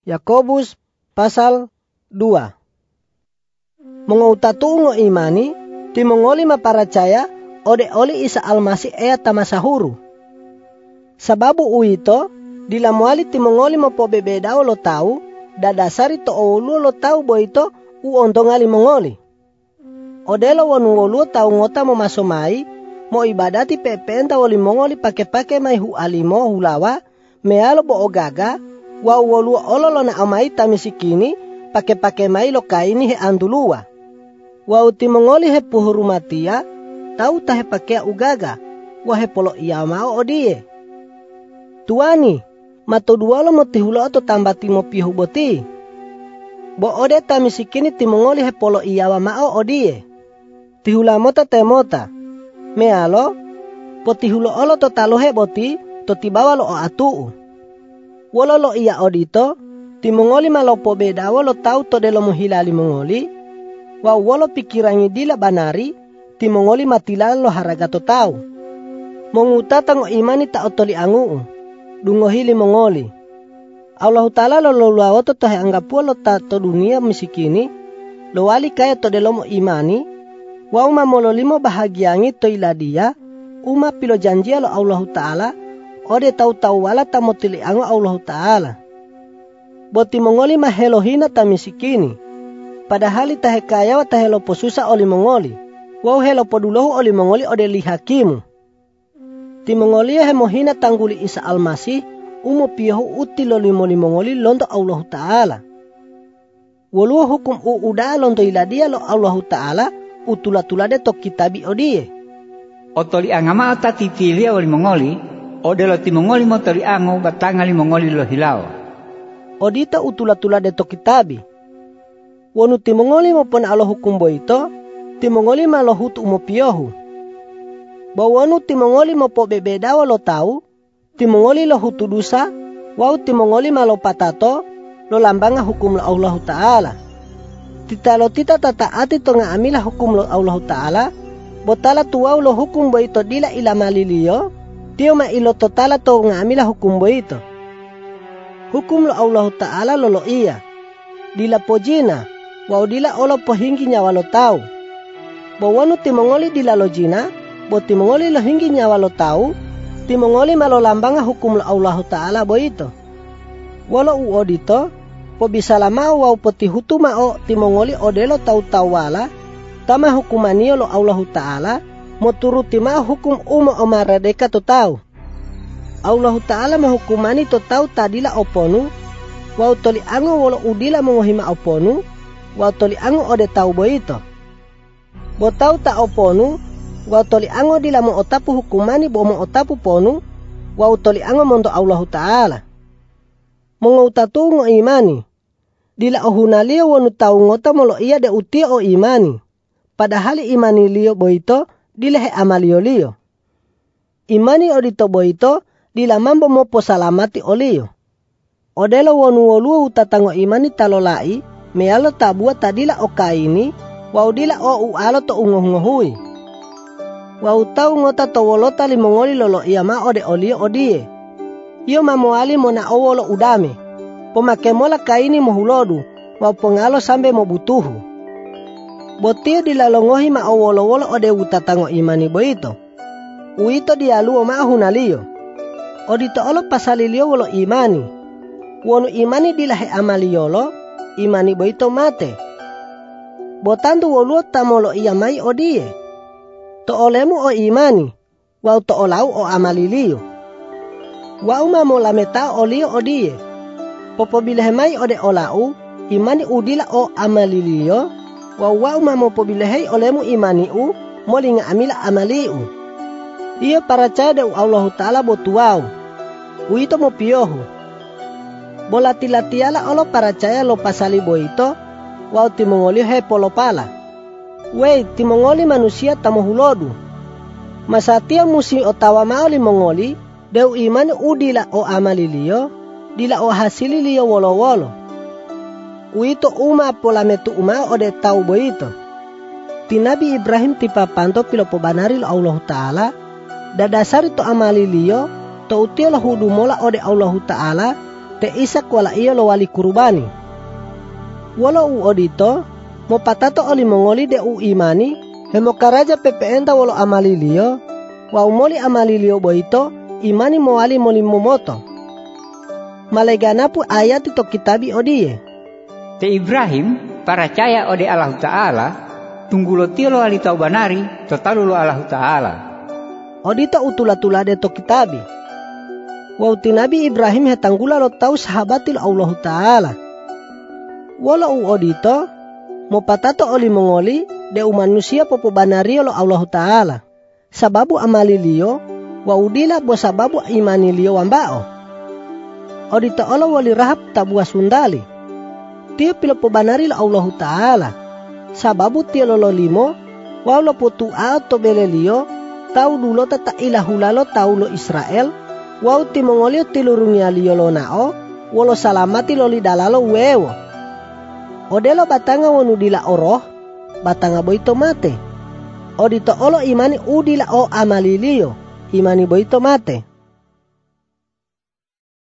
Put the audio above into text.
Yakobus pasal 2. Mengautatu imani timongoli maparacaya ode oli Isa Almasih ea tamasahuru. Sababu uito dilamuali timongoli mapobebedao lo tau dadasari to olu lo tau boito uontongali mongoli. Odelo wonu olu tau ngota mo masomai mo ibadati pepenta woli mongoli pake mai hu alimo hulawa mealo bo ogaga wa wolu ololo na amai tamisikini pake mai lo kaini he andulua. Wa uti mongoli he puhurumatia tau tahe pakea ugaga wa he polo iya mau odie. Tuani matodualo motihulo to tambati mo pihu boti. Bo ode tamisikini timongoli he polo iya mau odie. Tihula mota temota. Mealo potihulo olo to talohe boti to tibawa lo atu. Wolo lo iya odito timongoli malopo bedawo lo tau to delo muhilali mongoli. Wa wolo pikirangi dila banari timongoli matilala lo haraga to tau. Mongutata ngo imani ta otoli angu dungohili mongoli. Allah Ta'ala lo luawo to he anggapu lo ta to dunia misikini lo wali kaya to delo mo imani. Wa uma mololimo bahagiangi to iladia uma pilo janjia lo Allah Ta'ala ode tau wala tamotili ango Allah Ta'ala. Boti mongoli mahelohina tamisikini. Padahal tahe kaya wa tahe lopo susah oli mongoli. Wau he lopo dulohu oli mongoli ode lihakimu. Ti mongoli he mohina tangguli Isa Almasih umo piyahu uti lo limoli mongoli londo Allah Ta'ala. Walu hukum uda londo iladia lo Allah Ta'ala utula-tulade to kitabi odie. Otoli angama ata titili oli mongoli ode lo ti mongoli motori ango batangali mongoli lo hilao. Odita utula-tulade to kitabi. Wonu timongoli mo pon alo hukum boito, timongoli malohut umo piyohu. Bawanu timongoli mo po bebedawa lo tau, timongoli lo hutu dusa, wau timongoli malo patato, lo lambanga hukum lo Allah Ta'ala. Titalo tita tataati to nga amila hukum lo Allah Ta'ala, botala tuwau lo hukum boito dila ila maliliyo, tiyo ma ilo totala to nga amila hukum boito. Hukum lo Allah Ta'ala lo iya, dila pojina, wau dila olo pohinggi nyawa lo tau. Bawanu timongoli dila lo jina, bo timongoli lo hinggi nyawa lo tau, timongoli malo lambanga hukum lo Allah Ta'ala boito. Walau uodito, po bisa lama wau poti hutu mao timongoli odelo tau wala, tama hukumanio lo Allah Ta'ala, moturuti mao hukum omaradeka to tau. Allah Ta'ala mahukumani to tau tadila oponu, wau toli ango wala udila mengohima oponu, wau toli ango ode tau boito. Bo tau ta oponu, wau toli ango dila mo otapu hukumani bo mo otapu ponu, wau toli ango mondo Allah Ta'ala. Mengautatu ngo imani, dila ohunalio wanu tau ngota molo iya de utia o imani, padahal imani lio boito dila he amalio lio. Imani odito boito dila mambo mopo salamati olio. Odelo wonu wolu utatango imani talolai, mealo tabua tadila o kaini, wau dila o ualo to ungoh-ngohui. Wau tau ngota to wolota limongoli lolo iya ma ode olio odie. Iyo mamoali mona owolo udame. Pomakemola kaini mohulodu, wau pengalo sambe mobutuhu. Botia dila longohi ma owolo-wolo ode utatango imani boito. Uito dialuo ma hunalio. Odito olo pasalilio wolo imani. Wonu imani dila he amaliyolo, imani boito mate. Botandu woluo tamolo iya mai odie. To olemu o imani, wau to olau o amalilio. Wau mamola meta olio odie. Popo bilehe mai ode olau, imani udila o amalilio, wau mamo pobilehe olemu imani molinga amila amaliu. Ia paracaya de Allah Ta'ala botuau. Uito mo piyohu. Bolati-latiala olo paracaya lo pasali boito, wau timongoli he polopala. Wei timongoli manusia tamohulodu. Masatia musi otawa maoli mongoli, deu imani udila o amalilio, dila o hasililio wolo-wolo. Uito uma polametu uma ode tau boito. Tinabi Ibrahim tipapanto pilopo banari lo Allah Ta'ala, dadasari to amalilio, to utio lo hudumola ode Allah Ta'ala, te Isak wala iyo lo wali kurubani. Wala u odito mo patato oli mongoli de u imani hemo karaja pepeenda walo amalilio wa umoli amalilio boito imani mo wali moli momoto. Maleganapu ayat itu kitabi odie. Te Ibrahim percaya ode Allah Ta'ala tunggulo tio lo ali tau banari totalu lo Allah Ta'ala. Odito utula-tula de to kitabi. Wauti Nabi Ibrahim hetanggula lo tau sahabatil Allah Ta'ala. Wala u odito mo patato oli mongoli de manusia popo banario lo Allah Ta'ala. Sababu amalilio wa udila bo sababu imanilio wambao. Odito olo wali Rahab tabua sundali. Tio pilo po banari lo Allah Ta'ala. Sababu tio lo limo wa lo putu to belelio tau dulo tata ilahulalo tau lo Israel. Wau ti mongolio tilurungia liyo lo nao, walo salamati lo lidalalo wewo. Odelo batanga wonu dila oroh, batanga boito mate. Odito olo imani udila o amalilio, imani boito mate.